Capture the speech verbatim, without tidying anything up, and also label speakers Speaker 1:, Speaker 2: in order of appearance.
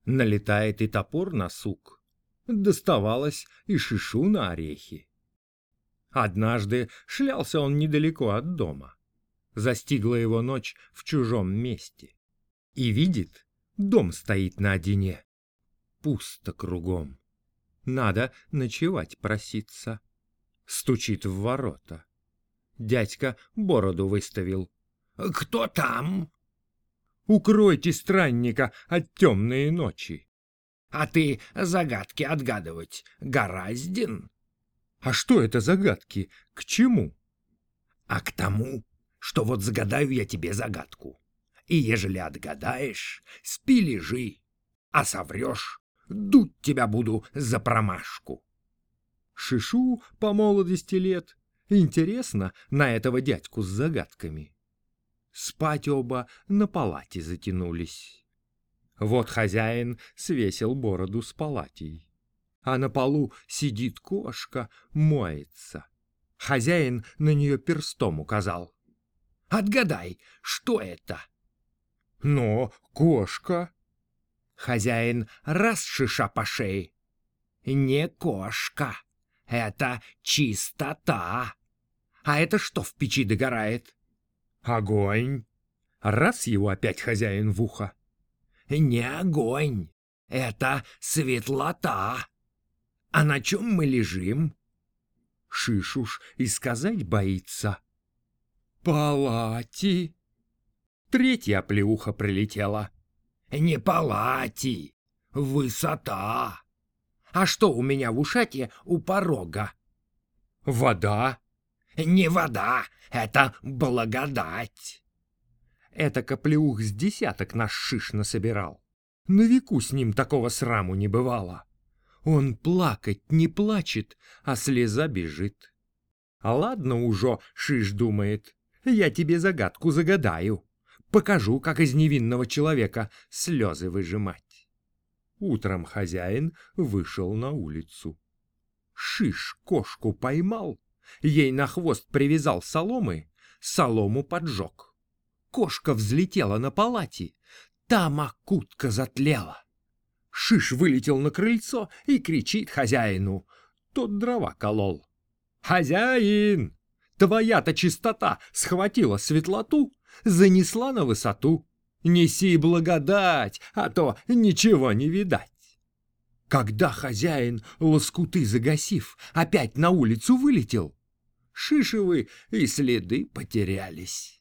Speaker 1: Налетает и топор на сук, доставалось и шишу на орехи. Однажды шлялся он недалеко от дома. Застигла его ночь в чужом месте. И видит, дом стоит на одине. Пусто кругом. Надо ночевать проситься. Стучит в ворота. Дядька бороду выставил.
Speaker 2: «Кто там?»
Speaker 1: «Укройте странника от темной ночи».
Speaker 2: «А ты загадки отгадывать горазден?»
Speaker 1: «А что это загадки? К чему?»
Speaker 2: «А к тому, что вот загадаю я тебе загадку. И ежели отгадаешь, спи лежи, а соврешь, дуть тебя буду за промашку».
Speaker 1: Шишу по молодости лет. Интересно на этого дядьку с загадками. Спать оба на палате затянулись. Вот хозяин свесил бороду с палатей, а на полу сидит кошка, моется. Хозяин на нее перстом указал.
Speaker 2: «Отгадай, что это?»
Speaker 1: «Но кошка».
Speaker 2: Хозяин раз шиша по шее. «Не кошка, это чистота. А это что в печи догорает?»
Speaker 1: «Огонь». Раз его опять хозяин в ухо.
Speaker 2: «Не огонь, это светлота. А на чем мы лежим?»
Speaker 1: Шишуш и сказать боится. «Палати». Третья оплеуха прилетела.
Speaker 2: «Не палати, высота. А что у меня в ушате у порога?»
Speaker 1: «Вода».
Speaker 2: «Не вода, это благодать».
Speaker 1: Это оплеух с десяток наш Шиш насобирал. На веку с ним такого сраму не бывало. Он плакать не плачет, а слеза бежит. А ладно уже, Шиш думает, я тебе загадку загадаю. Покажу, как из невинного человека слезы выжимать. Утром хозяин вышел на улицу. Шиш кошку поймал, ей на хвост привязал соломы, солому поджег. Кошка взлетела на палате, там окутка затлела. Шиш вылетел на крыльцо и кричит хозяину. Тот дрова колол. «Хозяин, твоя-то чистота схватила светлоту, занесла на высоту. Неси благодать, а то ничего не видать». Когда хозяин, лоскуты загасив, опять на улицу вылетел, Шишевы и следы потерялись.